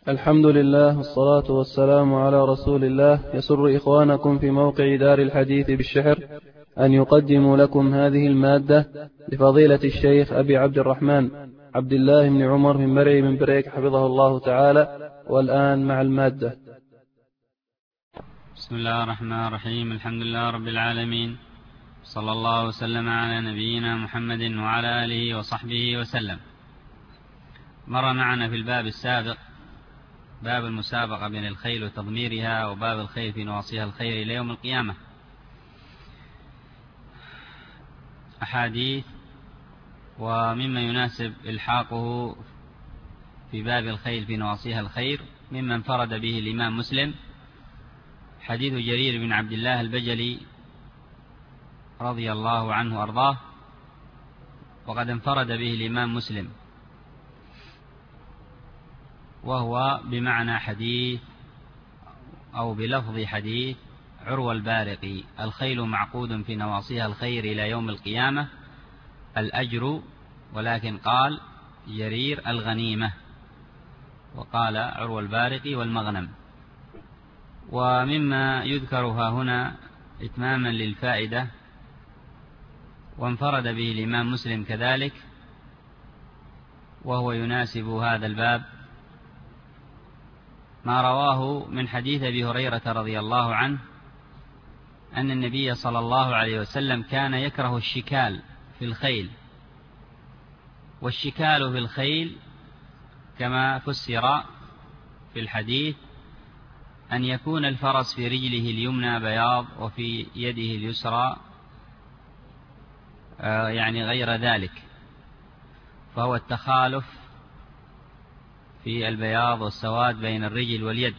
الحمد لله والصلاة والسلام على رسول الله. يسر إخوانكم في موقع دار الحديث بالشحر أن يقدموا لكم هذه المادة لفضيلة الشيخ أبي عبد الرحمن عبد الله بن عمر من مرعي من بريك حفظه الله تعالى. والآن مع المادة. بسم الله الرحمن الرحيم. الحمد لله رب العالمين، صلى الله وسلم على نبينا محمد وعلى آله وصحبه وسلم. مر معنا في الباب السابق باب المسابقة بين الخيل وتضميرها، وباب الخيل في نواصيها الخير إلى يوم القيامة. أحاديث، ومما يناسب إلحاقه في باب الخيل في نواصيها الخير مما انفرد به الإمام مسلم، حديث جرير بن عبد الله البجلي رضي الله عنه وأرضاه، وقد انفرد به الإمام مسلم، وهو بمعنى حديث أو بلفظ حديث عروة البارقي: الخيل معقود في نواصيها الخير إلى يوم القيامة الأجر، ولكن قال جرير الغنيمة، وقال عروة البارقي والمغنم. ومما يذكرها هنا إتماما للفائدة، وانفرد به الإمام مسلم كذلك، وهو يناسب هذا الباب، ما رواه من حديث أبي هريرة رضي الله عنه أن النبي صلى الله عليه وسلم كان يكره الشكال في الخيل. والشكال في الخيل كما فسر في الحديث أن يكون الفرس في رجله اليمنى بياض وفي يده اليسرى يعني غير ذلك، فهو التخالف في البياض والسواد بين الرجل واليد.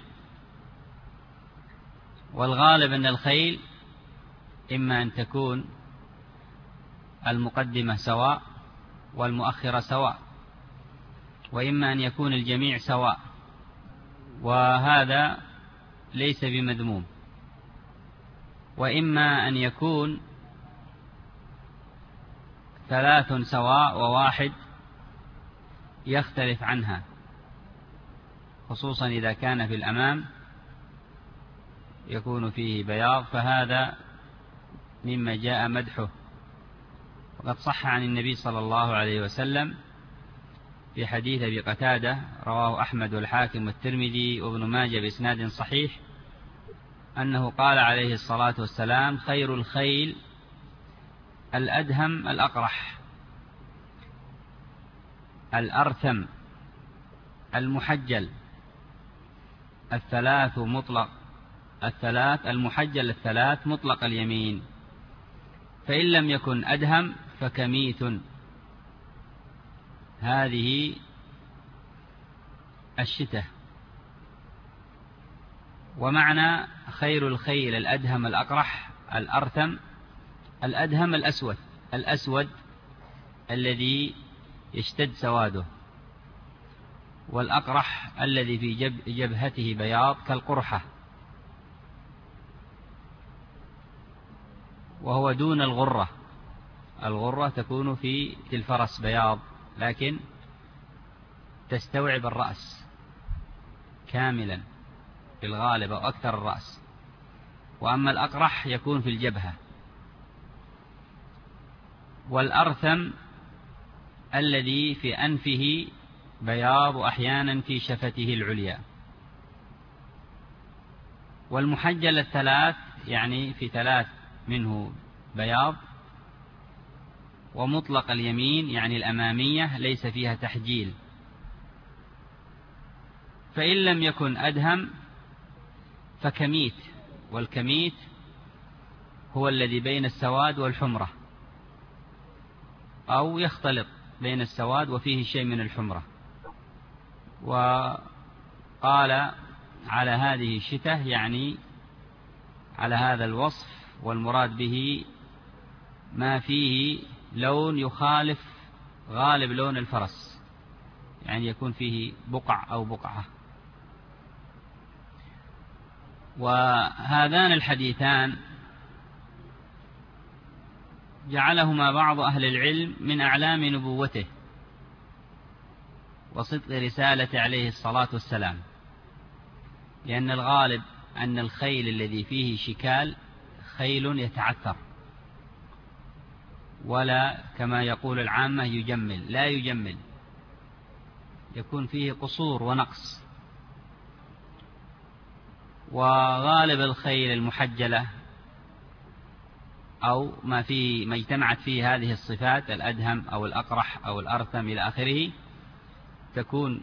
والغالب أن الخيل إما أن تكون المقدمة سواء والمؤخرة سواء، وإما أن يكون الجميع سواء، وهذا ليس بمذموم، وإما أن يكون ثلاث سواء وواحد يختلف عنها، خصوصا إذا كان في الأمام يكون فيه بياض، فهذا مما جاء مدحه. وقد صح عن النبي صلى الله عليه وسلم في حديث أبي قتادة رواه أحمد والحاكم والترمذي وابن ماجه بإسناد صحيح أنه قال عليه الصلاة والسلام: خير الخيل الأدهم الأقرح الأرثم المحجل الثلاث المحجل الثلاث مطلق اليمين، فإن لم يكن أدهم فكميت. هذه الشتة. ومعنى خير الخيل الأدهم الأقرح الأرثم: الأدهم الأسود الذي يشتد سواده، والأقرح الذي في جبهته بياض كالقرحة، وهو دون الغرة. الغرة تكون في الفرس بياض لكن تستوعب الرأس كاملا في الغالب أو أكثر الرأس، وأما الأقرح يكون في الجبهة. والأرثم الذي في أنفه بياض وأحيانا في شفته العليا. والمحجل الثلاث يعني في ثلاث منه بياض. ومطلق اليمين يعني الأمامية ليس فيها تحجيل. فإن لم يكن أدهم فكميت، والكميت هو الذي بين السواد والحمرة، أو يختلط بين السواد وفيه شيء من الحمرة. وقال على هذه الشتة يعني على هذا الوصف، والمراد به ما فيه لون يخالف غالب لون الفرس، يعني يكون فيه بقع أو بقعة. وهذان الحديثان جعلهما بعض أهل العلم من أعلام نبوته وصدق رسالة عليه الصلاة والسلام، لأن الغالب أن الخيل الذي فيه شكال خيل يتعثر، ولا كما يقول العامة يجمل، لا يجمل، يكون فيه قصور ونقص. وغالب الخيل المحجلة أو ما اجتمعت فيه هذه الصفات، الأدهم أو الأقرح أو الأرثم إلى آخره، تكون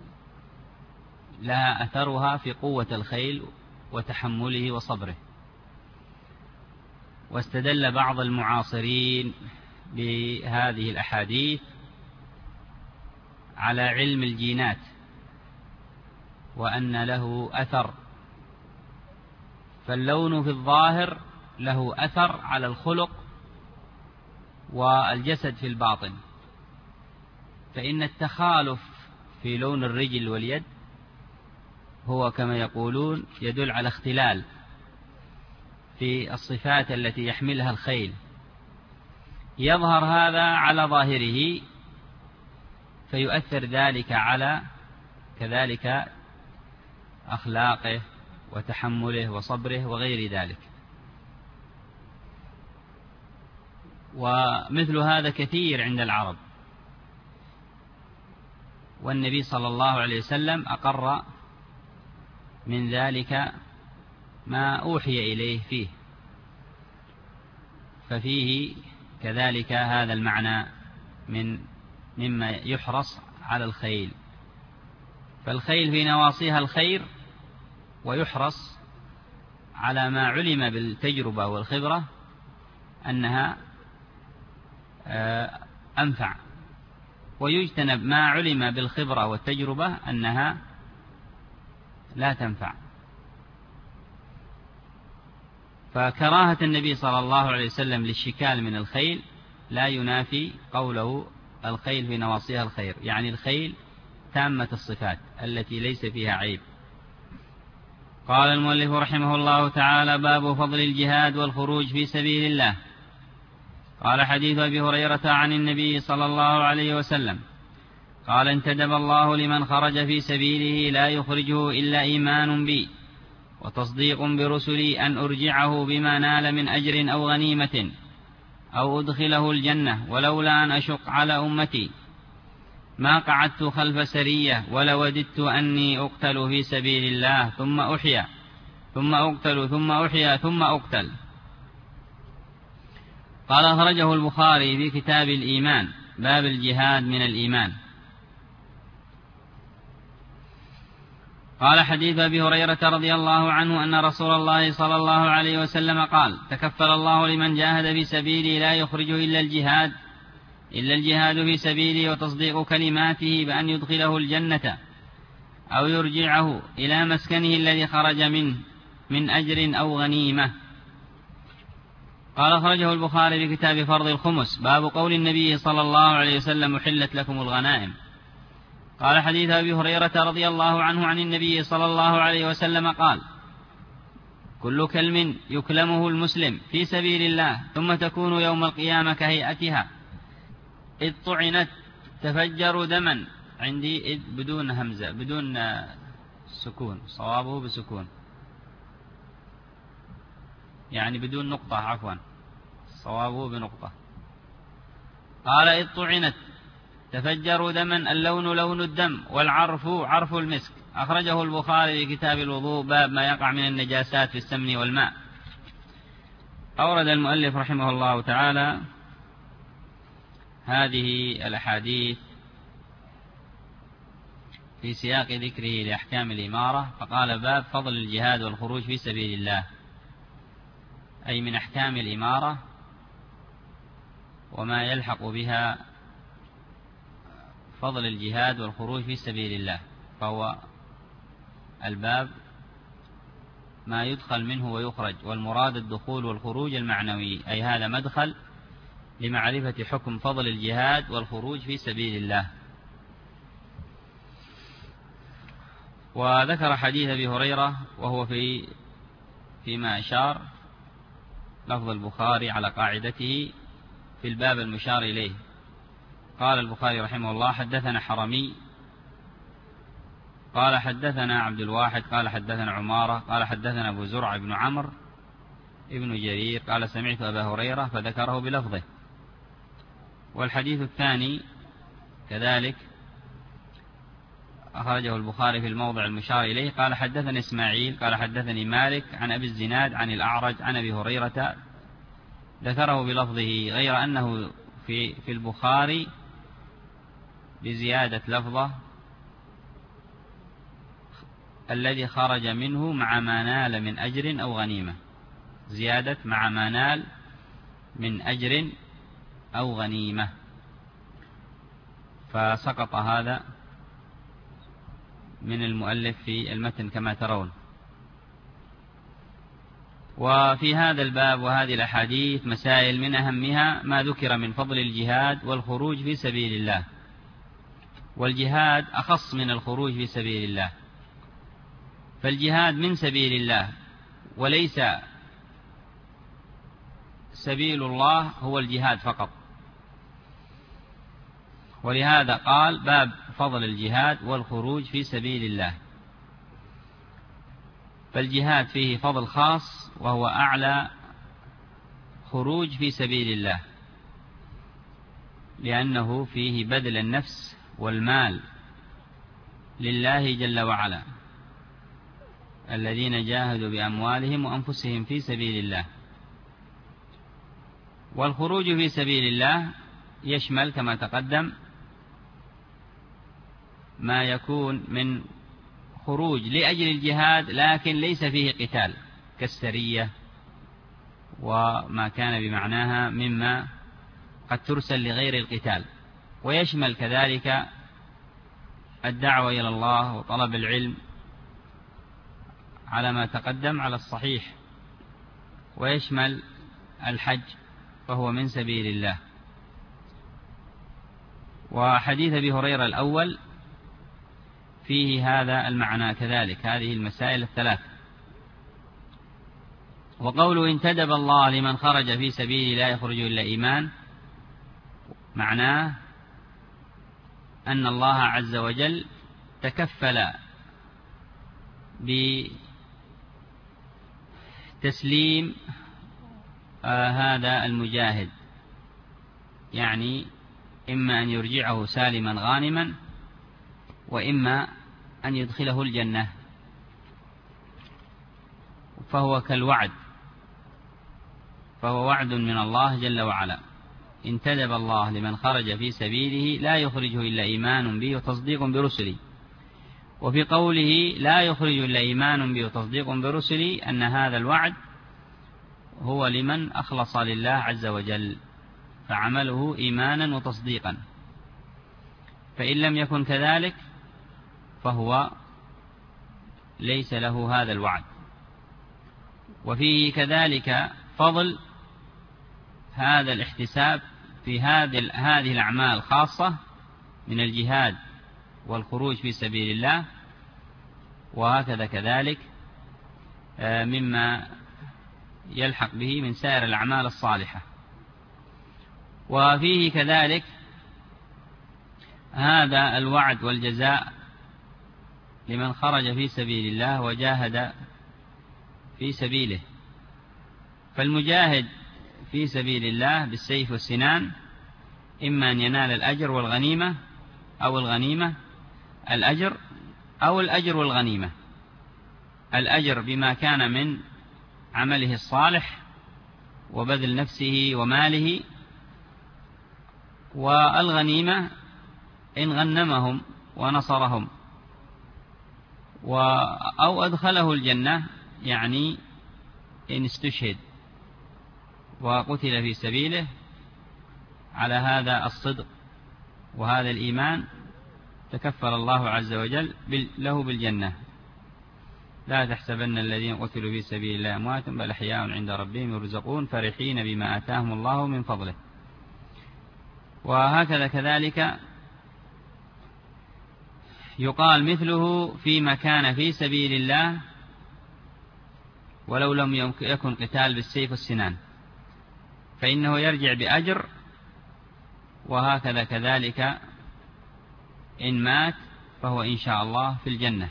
لها أثرها في قوة الخيل وتحمله وصبره. واستدل بعض المعاصرين بهذه الأحاديث على علم الجينات، وأن له أثر، فاللون في الظاهر له أثر على الخلق والجسد في الباطن، فإن التخالف في لون الرجل واليد هو كما يقولون يدل على اختلال في الصفات التي يحملها الخيل، يظهر هذا على ظاهره فيؤثر ذلك على كذلك أخلاقه وتحمله وصبره وغير ذلك. ومثل هذا كثير عند العرب، والنبي صلى الله عليه وسلم أقر من ذلك ما أوحي إليه فيه، ففيه كذلك هذا المعنى مما يحرص على الخيل. فالخيل في نواصيها الخير، ويحرص على ما علم بالتجربة والخبرة أنها أنفع، ويجتنب ما علم بالخبرة والتجربة أنها لا تنفع. فكراهة النبي صلى الله عليه وسلم للشكال من الخيل لا ينافي قوله الخيل في نواصيها الخير، يعني الخيل تامة الصفات التي ليس فيها عيب. قال المؤلف رحمه الله تعالى: باب فضل الجهاد والخروج في سبيل الله. قال: حديث أبي هريرة عن النبي صلى الله عليه وسلم قال: انتدب الله لمن خرج في سبيله لا يخرجه إلا إيمان بي وتصديق برسلي أن أرجعه بما نال من أجر أو غنيمة أو أدخله الجنة، ولولا أن أشق على أمتي ما قعدت خلف سرية ولوددت أني أقتل في سبيل الله ثم أحيا ثم أقتل ثم أحيا ثم أقتل. قال: أخرجه البخاري في كتاب الإيمان باب الجهاد من الإيمان. قال: حديث أبي هريرة رضي الله عنه أن رسول الله صلى الله عليه وسلم قال: تكفل الله لمن جاهد في سبيلي لا يخرجه إلا الجهاد في سبيلي وتصديق كلماته بأن يدخله الجنة أو يرجعه إلى مسكنه الذي خرج منه من أجر أو غنيمة. قال: أخرجه البخاري في كتاب فرض الخمس باب قول النبي صلى الله عليه وسلم: أحلت لكم الغنائم. قال: حديث أبي هريرة رضي الله عنه عن النبي صلى الله عليه وسلم قال: كل كلم يكلمه المسلم في سبيل الله ثم تكون يوم القيامة كهيئتها إذ طعنت تفجر دما، عندي إذ بدون همزة بدون سكون، صوابه بسكون، يعني بدون نقطة، عفوا صوابه بنقطة. قال: إذ طعنت تفجر دما، اللون لون الدم والعرف عرف المسك. أخرجه البخاري في كتاب الوضوء باب ما يقع من النجاسات في السمن والماء. أورد المؤلف رحمه الله تعالى هذه الأحاديث في سياق ذكره لأحكام الإمارة، فقال: باب فضل الجهاد والخروج في سبيل الله، أي من أحكام الإمارة وما يلحق بها فضل الجهاد والخروج في سبيل الله. فهو الباب ما يدخل منه ويخرج، والمراد الدخول والخروج المعنوي، أي هذا مدخل لمعرفة حكم فضل الجهاد والخروج في سبيل الله. وذكر حديث أبي هريرة وهو فيما أشار لفظ البخاري على قاعدته في الباب المشار إليه. قال البخاري رحمه الله: حدثنا حرمي قال حدثنا عبد الواحد قال حدثنا عمارة قال حدثنا أبو زرع بن عمرو ابن جرير قال سمعت أبا هريرة فذكره بلفظه. والحديث الثاني كذلك أخرجه البخاري في الموضع المشار إليه. قال حدثني إسماعيل قال حدثني مالك عن أبي الزناد عن الأعرج عن أبي هريرة ذكره بلفظه، غير أنه في البخاري بزيادة لفظه الذي خرج منه مع ما نال من أجر أو غنيمة، زيادة مع ما نال من أجر أو غنيمة، فسقط هذا من المؤلف في المتن كما ترون. وفي هذا الباب وهذه الأحاديث مسائل من أهمها ما ذكر من فضل الجهاد والخروج في سبيل الله، والجهاد أخص من الخروج في سبيل الله، فالجهاد من سبيل الله وليس سبيل الله هو الجهاد فقط، ولهذا قال باب فضل الجهاد والخروج في سبيل الله. فالجهاد فيه فضل خاص وهو أعلى خروج في سبيل الله، لأنه فيه بذل النفس والمال لله جل وعلا، الذين جاهدوا بأموالهم وأنفسهم في سبيل الله. والخروج في سبيل الله يشمل كما تقدم ما يكون من خروج لأجل الجهاد لكن ليس فيه قتال كالسرية وما كان بمعناها مما قد ترسل لغير القتال، ويشمل كذلك الدعوة إلى الله وطلب العلم على ما تقدم على الصحيح، ويشمل الحج فهو من سبيل الله. وحديث أبي هريرة الأول فيه هذا المعنى كذلك، هذه المسائل الثلاث. وقوله انتدب الله لمن خرج في سبيل لا يخرج إلا إيمان، معناه أن الله عز وجل تكفل بتسليم هذا المجاهد، يعني إما أن يرجعه سالما غانما وإما أن يدخله الجنة، فهو كالوعد، فهو وعد من الله جل وعلا. انتدب الله لمن خرج في سبيله لا يخرجه إلا إيمان به وتصديق برسله. وفي قوله لا يخرج إلا إيمان به وتصديق برسله أن هذا الوعد هو لمن أخلص لله عز وجل فعمله إيمانا وتصديقا، فإن لم يكن كذلك فهو ليس له هذا الوعد. وفيه كذلك فضل هذا الاحتساب في هذه الأعمال الخاصة من الجهاد والخروج في سبيل الله، وهكذا كذلك مما يلحق به من سائر الأعمال الصالحة. وفيه كذلك هذا الوعد والجزاء لمن خرج في سبيل الله وجاهد في سبيله. فالمجاهد في سبيل الله بالسيف والسنان إما أن ينال الأجر والغنيمة أو الغنيمة، الأجر أو الأجر والغنيمة، الأجر بما كان من عمله الصالح وبذل نفسه وماله، والغنيمة إن غنمهم ونصرهم أو أدخله الجنة، يعني إن استشهد وقتل في سبيله على هذا الصدق وهذا الإيمان تكفل الله عز وجل له بالجنة. لا تحسبن الذين قتلوا في سبيل الله أموات بل أحياء عند ربهم يرزقون فرحين بما آتاهم الله من فضله. وهكذا كذلك يقال مثله فيما كان في سبيل الله ولو لم يكن قتال بالسيف والسنان، فإنه يرجع بأجر. وهكذا كذلك إن مات فهو إن شاء الله في الجنة.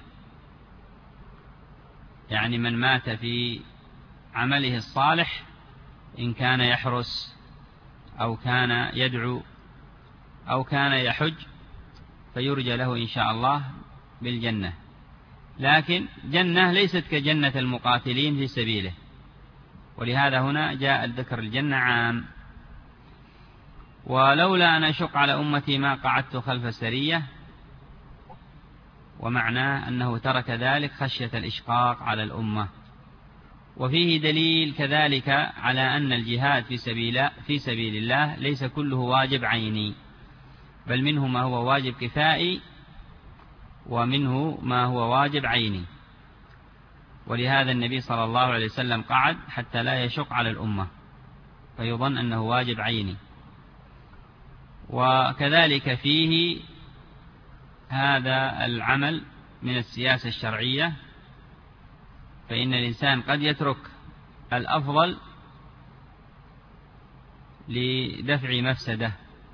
يعني من مات في عمله الصالح إن كان يحرس أو كان يدعو أو كان يحج فيرجى له إن شاء الله بالجنة. لكن جنة ليست كجنة المقاتلين في سبيله، ولهذا هنا جاء الذكر الجنة عام. ولولا أن أشق على أمتي ما قعدت خلف سرية، ومعناه أنه ترك ذلك خشية الإشقاق على الأمة. وفيه دليل كذلك على أن الجهاد في سبيل الله ليس كله واجب عيني، بل منه ما هو واجب كفائي ومنه ما هو واجب عيني. ولهذا النبي صلى الله عليه وسلم قعد حتى لا يشق على الأمة فيظن أنه واجب عيني. وكذلك فيه هذا العمل من السياسة الشرعية، فإن الإنسان قد يترك الأفضل لدفع مفسدة،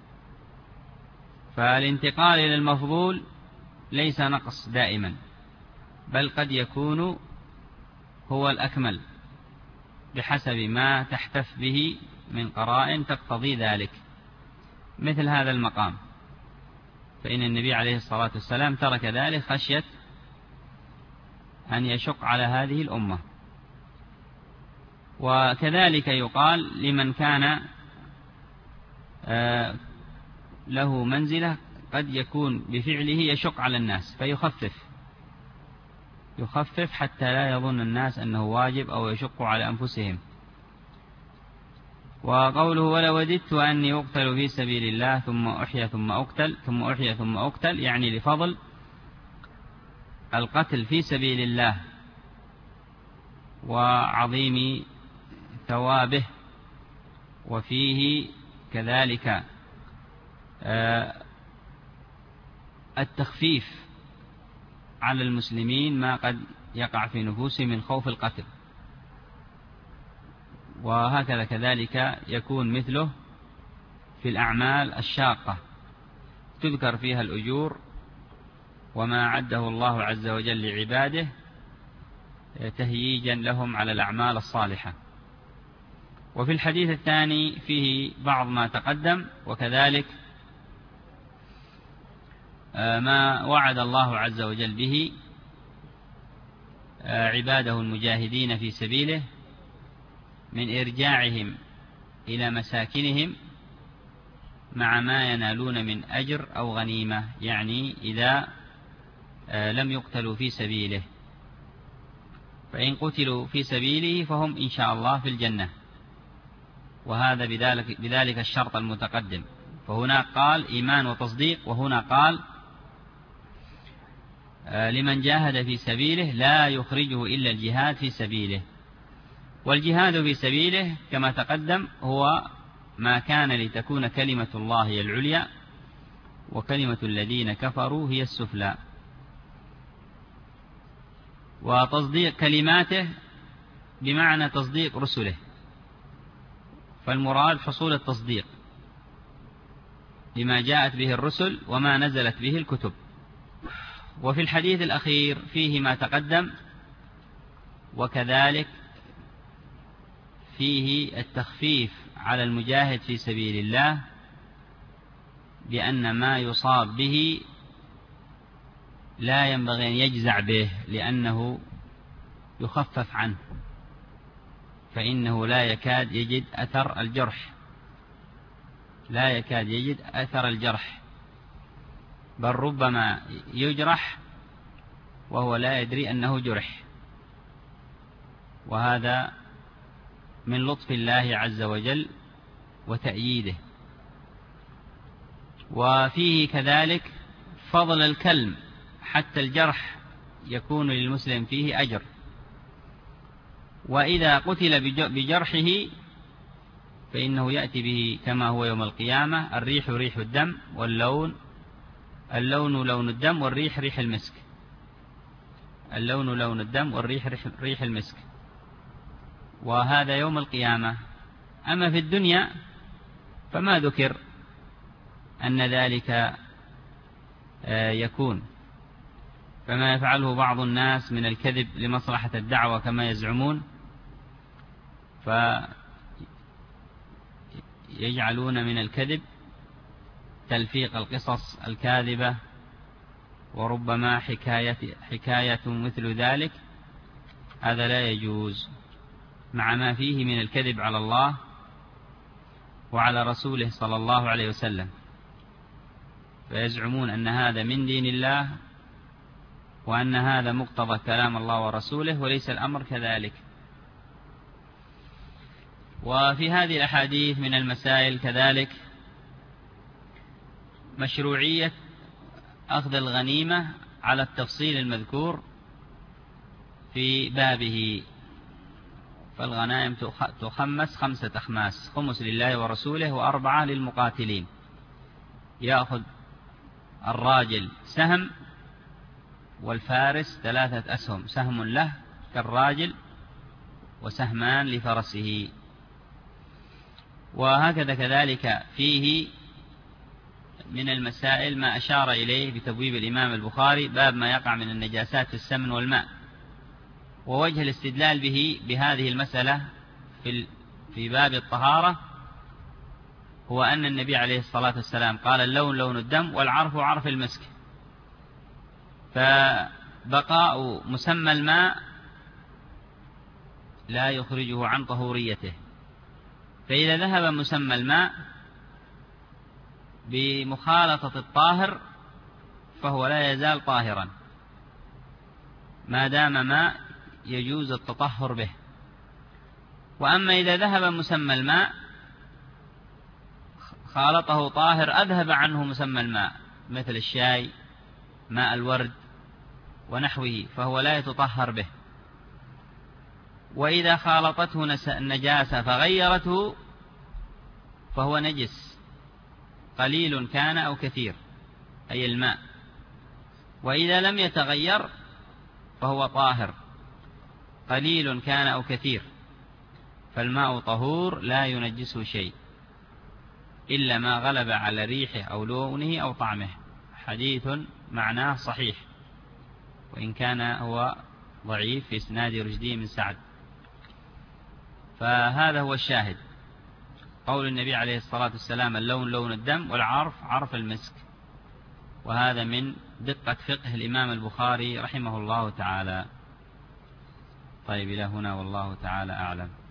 فالانتقال إلى المفضول ليس نقص دائما، بل قد يكون هو الأكمل بحسب ما تحتف به من قرائن تقتضي ذلك. مثل هذا المقام، فإن النبي عليه الصلاة والسلام ترك ذلك خشية أن يشق على هذه الأمة. وكذلك يقال لمن كان له منزلة قد يكون بفعله يشق على الناس يخفف حتى لا يظن الناس أنه واجب أو يشق على أنفسهم. وقوله ولوددت أني أقتل في سبيل الله ثم أحيا ثم أقتل يعني لفضل القتل في سبيل الله وعظيم ثوابه. وفيه كذلك التخفيف على المسلمين ما قد يقع في نفوسهم من خوف القتل. وهكذا كذلك يكون مثله في الأعمال الشاقة، تذكر فيها الأجور وما عده الله عز وجل لعباده تهييجا لهم على الأعمال الصالحة. وفي الحديث الثاني فيه بعض ما تقدم، وكذلك ما وعد الله عز وجل به عباده المجاهدين في سبيله من إرجاعهم إلى مساكنهم مع ما ينالون من أجر أو غنيمة، يعني إذا لم يقتلوا في سبيله، فإن قتلوا في سبيله فهم إن شاء الله في الجنة. وهذا بذلك الشرط المتقدم. فهنا قال إيمان وتصديق، وهنا قال لمن جاهد في سبيله لا يخرجه إلا الجهاد في سبيله. والجهاد في سبيله كما تقدم هو ما كان لتكون كلمة الله هي العليا وكلمة الذين كفروا هي السفلى. وتصديق كلماته بمعنى تصديق رسله، فالمراد حصول التصديق لما جاءت به الرسل وما نزلت به الكتب. وفي الحديث الأخير فيه ما تقدم، وكذلك فيه التخفيف على المجاهد في سبيل الله بأن ما يصاب به لا ينبغي أن يجزع به، لأنه يخفف عنه، فإنه لا يكاد يجد أثر الجرح، بل ربما يجرح وهو لا يدري أنه جرح. وهذا من لطف الله عز وجل وتأييده. وفيه كذلك فضل الكلم، حتى الجرح يكون للمسلم فيه أجر. وإذا قتل بجرحه فإنه يأتي به كما هو يوم القيامة: الريح ريح الدم، اللون لون الدم، والريح ريح المسك. اللون لون الدم والريح ريح المسك. وهذا يوم القيامة. أما في الدنيا فما ذكر أن ذلك يكون، فما يفعله بعض الناس من الكذب لمصلحة الدعوة كما يزعمون، فيجعلون من الكذب تلفيق القصص الكاذبة، وربما حكاية مثل ذلك. هذا لا يجوز، مع ما فيه من الكذب على الله وعلى رسوله صلى الله عليه وسلم، فيزعمون أن هذا من دين الله وأن هذا مقتضى كلام الله ورسوله، وليس الأمر كذلك. وفي هذه الأحاديث من المسائل كذلك مشروعية أخذ الغنيمة على التفصيل المذكور في بابه، فالغنائم تخمس 5 أخماس، 5 لله ورسوله و4 للمقاتلين. يأخذ الراجل سهم، والفارس 3 أسهم، سهم له كالراجل وسهمان لفرسه. وهكذا كذلك فيه من المسائل ما أشار إليه بتبويب الإمام البخاري، باب ما يقع من النجاسات في السمن والماء. ووجه الاستدلال به بهذه المسألة في باب الطهارة هو أن النبي عليه الصلاة والسلام قال اللون لون الدم والعرف عرف المسك، فبقاء مسمى الماء لا يخرجه عن طهوريته. فإذا ذهب مسمى الماء بمخالطة الطاهر فهو لا يزال طاهرا ما دام ماء يجوز التطهر به. وأما إذا ذهب مسمى الماء خالطه طاهر أذهب عنه مسمى الماء مثل الشاي، ماء الورد ونحوه، فهو لا يتطهر به. وإذا خالطته النجاسة فغيرته فهو نجس، قليل كان أو كثير، أي الماء. وإذا لم يتغير فهو طاهر، قليل كان أو كثير، فالماء طهور لا ينجسه شيء إلا ما غلب على ريحه أو لونه أو طعمه. حديث معناه صحيح، وإن كان هو ضعيف في إسناد رشدي من سعد. فهذا هو الشاهد، قول النبي عليه الصلاة والسلام اللون لون الدم والعرف عرف المسك. وهذا من دقة فقه الإمام البخاري رحمه الله تعالى. طيب إلى هنا والله تعالى أعلم.